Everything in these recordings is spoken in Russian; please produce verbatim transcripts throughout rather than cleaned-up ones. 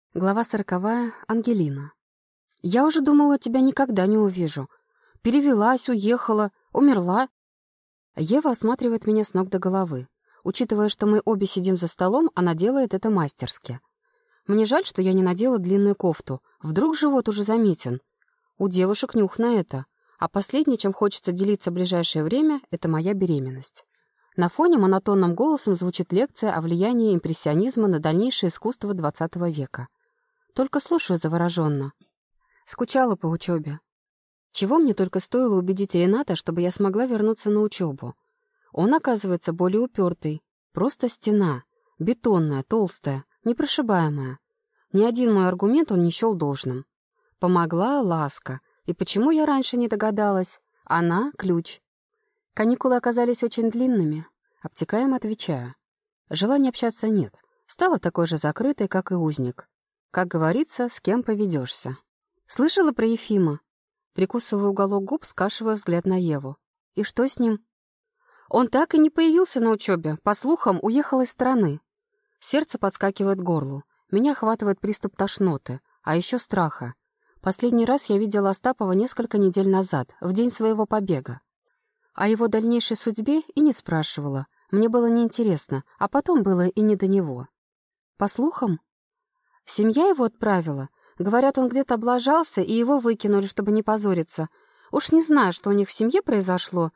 Глава сороковая. Ангелина. «Я уже думала, тебя никогда не увижу. Перевелась, уехала, умерла». Ева осматривает меня с ног до головы. Учитывая, что мы обе сидим за столом, она делает это мастерски. Мне жаль, что я не надела длинную кофту. Вдруг живот уже заметен. У девушек нюх на это. А последнее, чем хочется делиться в ближайшее время, это моя беременность. На фоне монотонным голосом звучит лекция о влиянии импрессионизма на дальнейшее искусство двадцатого века. Только слушаю завороженно. Скучала по учебе. Чего мне только стоило убедить Рената, чтобы я смогла вернуться на учебу. Он, оказывается, более упертый. Просто стена. Бетонная, толстая, непрошибаемая. Ни один мой аргумент он не счел должным. Помогла ласка. И почему я раньше не догадалась? Она — ключ. Каникулы оказались очень длинными. Обтекаемо отвечаю. Желания общаться нет. Стала такой же закрытой, как и узник. Как говорится, с кем поведешься. Слышала про Ефима? Прикусываю уголок губ, скашивая взгляд на Еву. И что с ним? Он так и не появился на учебе. По слухам, уехал из страны. Сердце подскакивает к горлу. Меня охватывает приступ тошноты, а еще страха. Последний раз я видела Остапова несколько недель назад, в день своего побега. О его дальнейшей судьбе и не спрашивала. Мне было неинтересно, а потом было и не до него. По слухам? Семья его отправила. Говорят, он где-то облажался, и его выкинули, чтобы не позориться. Уж не знаю, что у них в семье произошло.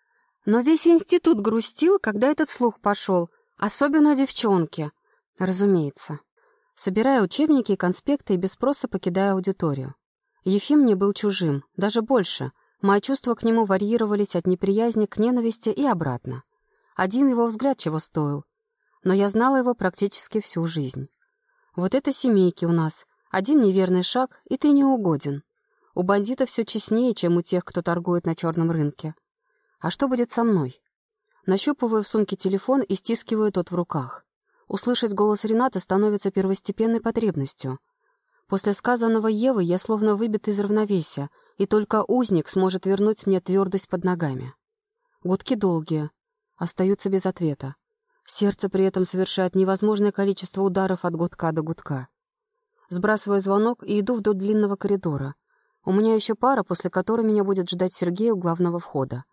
Но весь институт грустил, когда этот слух пошел. Особенно девчонки. Разумеется. Собирая учебники и конспекты и без спроса покидая аудиторию. Ефим мне был чужим, даже больше. Мои чувства к нему варьировались от неприязни к ненависти и обратно. Один его взгляд чего стоил. Но я знала его практически всю жизнь. Вот это семейки у нас. Один неверный шаг, и ты не угоден. У бандитов все честнее, чем у тех, кто торгует на черном рынке. А что будет со мной? Нащупываю в сумке телефон и стискиваю тот в руках. Услышать голос Рената становится первостепенной потребностью. После сказанного Евы я словно выбит из равновесия, и только узник сможет вернуть мне твердость под ногами. Гудки долгие. Остаются без ответа. Сердце при этом совершает невозможное количество ударов от гудка до гудка. Сбрасываю звонок и иду вдоль длинного коридора. У меня еще пара, после которой меня будет ждать Сергей у главного входа.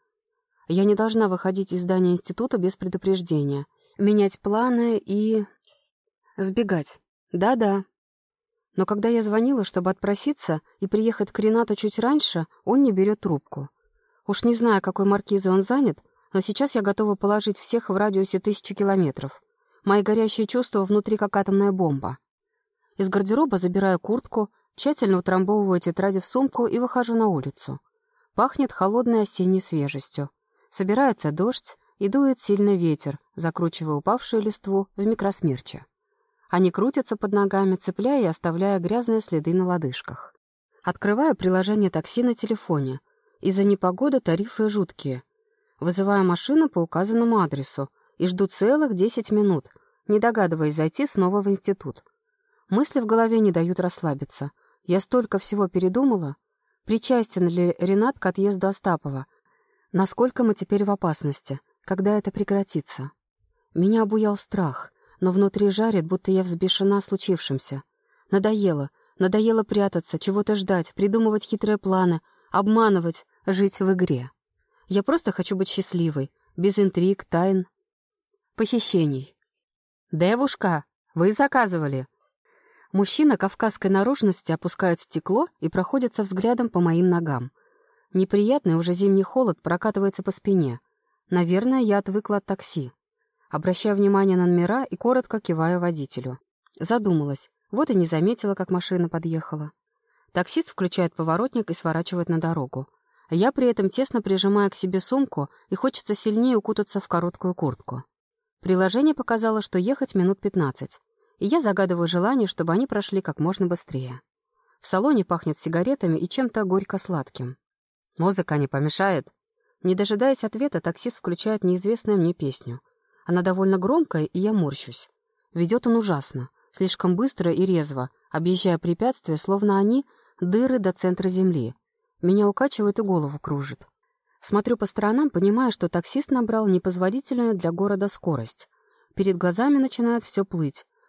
Я не должна выходить из здания института без предупреждения, менять планы и... сбегать. Да-да. Но когда я звонила, чтобы отпроситься и приехать к Ренату чуть раньше, он не берет трубку. Уж не знаю, какой маркизой он занят, но сейчас я готова положить всех в радиусе тысячи километров. Мои горящие чувства внутри как атомная бомба. Из гардероба забираю куртку, тщательно утрамбовываю тетради в сумку и выхожу на улицу. Пахнет холодной осенней свежестью. Собирается дождь и дует сильный ветер, закручивая упавшую листву в микросмерчи. Они крутятся под ногами, цепляя и оставляя грязные следы на лодыжках. Открываю приложение такси на телефоне. Из-за непогоды тарифы жуткие. Вызываю машину по указанному адресу и жду целых десять минут, не догадываясь зайти снова в институт. Мысли в голове не дают расслабиться. Я столько всего передумала. Причастен ли Ренат к отъезду Остапова? Насколько мы теперь в опасности? Когда это прекратится? Меня обуял страх, но внутри жарит, будто я взбешена случившимся. Надоело. Надоело прятаться, чего-то ждать, придумывать хитрые планы, обманывать, жить в игре. Я просто хочу быть счастливой, без интриг, тайн, похищений. «Девушка, вы заказывали?» Мужчина кавказской наружности опускает стекло и проходится взглядом по моим ногам. Неприятный уже зимний холод прокатывается по спине. Наверное, я отвыкла от такси. Обращаю внимание на номера и коротко киваю водителю. Задумалась. Вот и не заметила, как машина подъехала. Таксист включает поворотник и сворачивает на дорогу. Я при этом тесно прижимаю к себе сумку и хочется сильнее укутаться в короткую куртку. Приложение показало, что ехать минут пятнадцать. И я загадываю желание, чтобы они прошли как можно быстрее. В салоне пахнет сигаретами и чем-то горько-сладким. «Музыка не помешает?» Не дожидаясь ответа, таксист включает неизвестную мне песню. Она довольно громкая, и я морщусь. Ведет он ужасно, слишком быстро и резво, объезжая препятствия, словно они — дыры до центра земли. Меня укачивает и голову кружит. Смотрю по сторонам, понимая, что таксист набрал непозволительную для города скорость. Перед глазами начинает все плыть.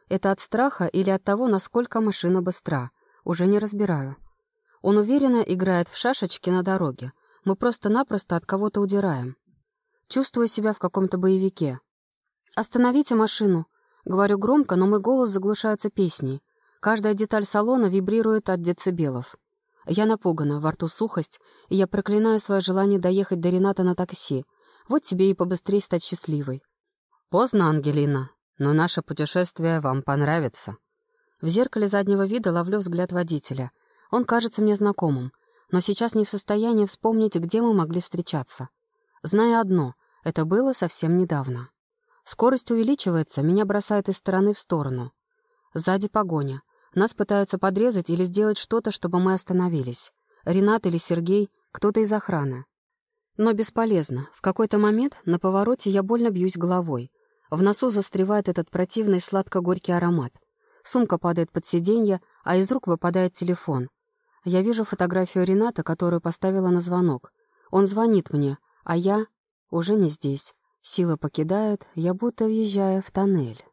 Это от страха или от того, насколько машина быстра? Уже не разбираю. Он уверенно играет в шашечки на дороге. Мы просто-напросто от кого-то удираем. Чувствую себя в каком-то боевике. «Остановите машину!» Говорю громко, но мой голос заглушается песней. Каждая деталь салона вибрирует от децибелов. Я напугана, во рту сухость, и я проклинаю свое желание доехать до Рената на такси. Вот тебе и побыстрее стать счастливой. «Поздно, Ангелина, но наше путешествие вам понравится». В зеркале заднего вида ловлю взгляд водителя. Он кажется мне знакомым, но сейчас не в состоянии вспомнить, где мы могли встречаться. Знаю одно — это было совсем недавно. Скорость увеличивается, меня бросает из стороны в сторону. Сзади погоня. Нас пытаются подрезать или сделать что-то, чтобы мы остановились. Ренат или Сергей, кто-то из охраны. Но бесполезно. В какой-то момент на повороте я больно бьюсь головой. В носу застревает этот противный сладко-горький аромат. Сумка падает под сиденье, а из рук выпадает телефон. Я вижу фотографию Рената, которую поставила на звонок. Он звонит мне, а я уже не здесь. Сила покидает, я будто въезжая в тоннель.